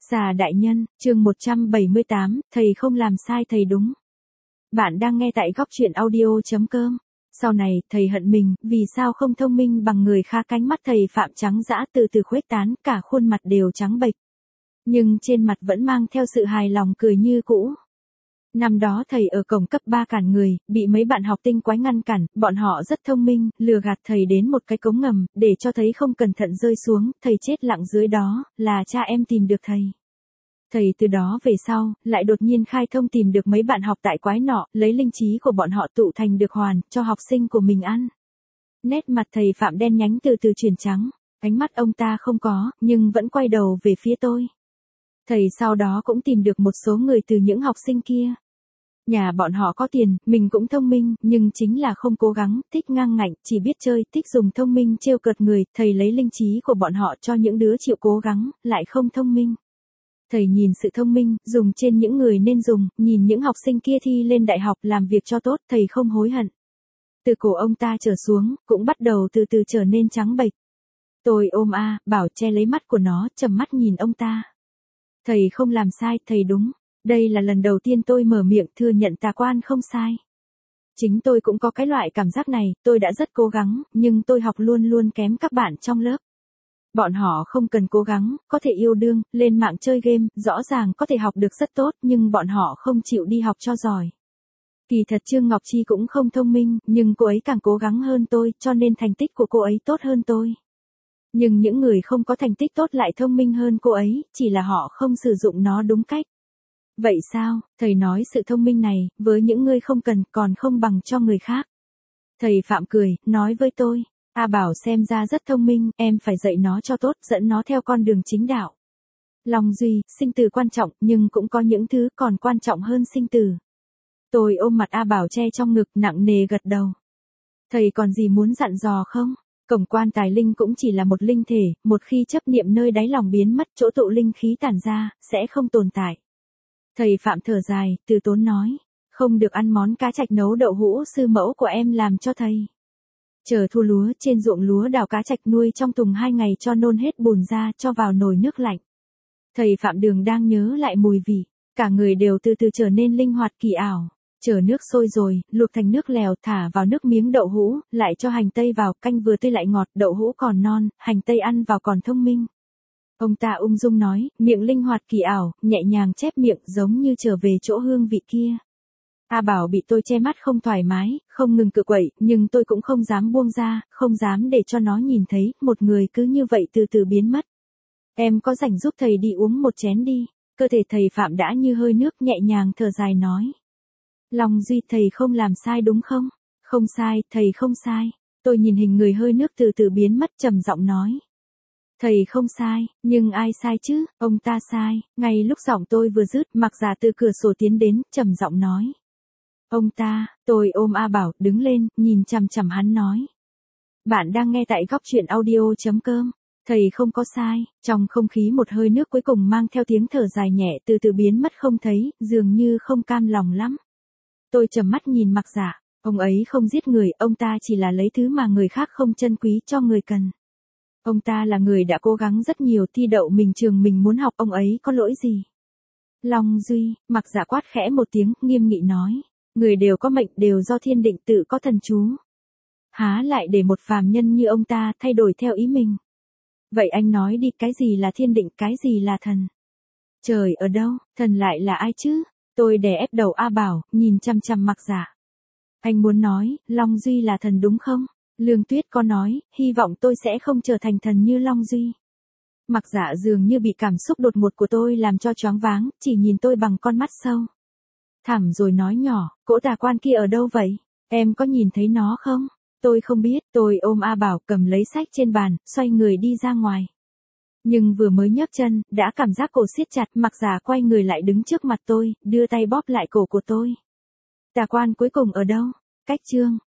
Xà đại nhân, chương 178, thầy không làm sai thầy đúng. Bạn đang nghe tại góc truyện audio.com. Sau này, thầy hận mình, vì sao không thông minh bằng người khác. Cánh mắt thầy Phạm trắng dã từ từ khuếch tán, cả khuôn mặt đều trắng bệch. Nhưng trên mặt vẫn mang theo sự hài lòng cười như cũ. Năm đó thầy ở cổng cấp 3 cản người, bị mấy bạn học tinh quái ngăn cản, bọn họ rất thông minh, lừa gạt thầy đến một cái cống ngầm, để cho thấy không cẩn thận rơi xuống, thầy chết lặng dưới đó, là cha em tìm được thầy. Thầy từ đó về sau, lại đột nhiên khai thông tìm được mấy bạn học tại quái nọ, lấy linh trí của bọn họ tụ thành được hoàn, cho học sinh của mình ăn. Nét mặt thầy Phạm đen nhánh từ từ chuyển trắng, ánh mắt ông ta không có, nhưng vẫn quay đầu về phía tôi. Thầy sau đó cũng tìm được một số người từ những học sinh kia. Nhà bọn họ có tiền, mình cũng thông minh, nhưng chính là không cố gắng, thích ngang ngạnh, chỉ biết chơi, thích dùng thông minh trêu cợt người, thầy lấy linh trí của bọn họ cho những đứa chịu cố gắng, lại không thông minh. Thầy nhìn sự thông minh, dùng trên những người nên dùng, nhìn những học sinh kia thi lên đại học làm việc cho tốt, thầy không hối hận. Từ cổ ông ta trở xuống, cũng bắt đầu từ từ trở nên trắng bệch. Tôi ôm Bảo che lấy mắt của nó, trầm mắt nhìn ông ta. Thầy không làm sai, thầy đúng. Đây là lần đầu tiên tôi mở miệng thừa nhận Tà Quan không sai. Chính tôi cũng có cái loại cảm giác này, tôi đã rất cố gắng, nhưng tôi học luôn luôn kém các bạn trong lớp. Bọn họ không cần cố gắng, có thể yêu đương, lên mạng chơi game, rõ ràng có thể học được rất tốt, nhưng bọn họ không chịu đi học cho giỏi. Kỳ thật Trương Ngọc Chi cũng không thông minh, nhưng cô ấy càng cố gắng hơn tôi, cho nên thành tích của cô ấy tốt hơn tôi. Nhưng những người không có thành tích tốt lại thông minh hơn cô ấy, chỉ là họ không sử dụng nó đúng cách. Vậy sao, thầy nói sự thông minh này, với những người không cần, còn không bằng cho người khác. Thầy Phạm cười, nói với tôi, Bảo xem ra rất thông minh, em phải dạy nó cho tốt, dẫn nó theo con đường chính đạo. Long Duy, sinh tử quan trọng, nhưng cũng có những thứ còn quan trọng hơn sinh tử. Tôi ôm mặt Bảo che trong ngực, nặng nề gật đầu. Thầy còn gì muốn dặn dò không? Cổng quan tài linh cũng chỉ là một linh thể, một khi chấp niệm nơi đáy lòng biến mất, chỗ tụ linh khí tản ra, sẽ không tồn tại. Thầy Phạm thở dài, từ tốn nói, không được ăn món cá trạch nấu đậu hũ sư mẫu của em làm cho thầy. Chờ thu lúa trên ruộng lúa đào cá trạch nuôi trong thùng 2 ngày cho nôn hết bùn ra cho vào nồi nước lạnh. Thầy Phạm Đường đang nhớ lại mùi vị, cả người đều từ từ trở nên linh hoạt kỳ ảo. Chờ nước sôi rồi, luộc thành nước lèo thả vào nước miếng đậu hũ, lại cho hành tây vào, canh vừa tươi lại ngọt, đậu hũ còn non, hành tây ăn vào còn thông minh. Ông ta ung dung nói, miệng linh hoạt kỳ ảo, nhẹ nhàng chép miệng giống như trở về chỗ hương vị kia. Bảo bị tôi che mắt không thoải mái, không ngừng cự quậy, nhưng tôi cũng không dám buông ra, không dám để cho nó nhìn thấy, một người cứ như vậy từ từ biến mất. Em có rảnh giúp thầy đi uống một chén đi, cơ thể thầy Phạm đã như hơi nước nhẹ nhàng thở dài nói. Long Duy, thầy không làm sai đúng không? Không sai, thầy không sai. Tôi nhìn hình người hơi nước từ từ biến mất trầm giọng nói. Thầy không sai, nhưng ai sai chứ? Ông ta sai. Ngay lúc giọng tôi vừa dứt, Mặc Giả từ cửa sổ tiến đến, trầm giọng nói. Ông ta, tôi ôm Bảo, đứng lên, nhìn chằm chằm hắn nói. Bạn đang nghe tại góc truyện audio.com. Thầy không có sai. Trong không khí một hơi nước cuối cùng mang theo tiếng thở dài nhẹ từ từ biến mất không thấy, dường như không cam lòng lắm. Tôi trầm mắt nhìn Mặc Giả, ông ấy không giết người, ông ta chỉ là lấy thứ mà người khác không trân quý cho người cần. Ông ta là người đã cố gắng rất nhiều, thi đậu mình trường mình muốn học, ông ấy có lỗi gì? Long Duy, Mặc Giả quát khẽ một tiếng, nghiêm nghị nói, người đều có mệnh, đều do thiên định tự có thần chú. Há lại để một phàm nhân như ông ta thay đổi theo ý mình? Vậy anh nói đi, cái gì là thiên định, cái gì là thần? Trời ở đâu, thần lại là ai chứ? Tôi đè ép đầu Bảo, nhìn chăm chăm Mặc Giả. Anh muốn nói, Long Duy là thần đúng không? Lương Tuyết có nói, hy vọng tôi sẽ không trở thành thần như Long Duy. Mặc Giả dường như bị cảm xúc đột ngột của tôi làm cho choáng váng, chỉ nhìn tôi bằng con mắt sâu. Thẳm rồi nói nhỏ, cỗ Tà Quan kia ở đâu vậy? Em có nhìn thấy nó không? Tôi không biết, tôi ôm Bảo cầm lấy sách trên bàn, xoay người đi ra ngoài. Nhưng vừa mới nhấc chân, đã cảm giác cổ siết chặt, Mặc Giả quay người lại đứng trước mặt tôi, đưa tay bóp lại cổ của tôi. Tà Quan cuối cùng ở đâu? Cách chương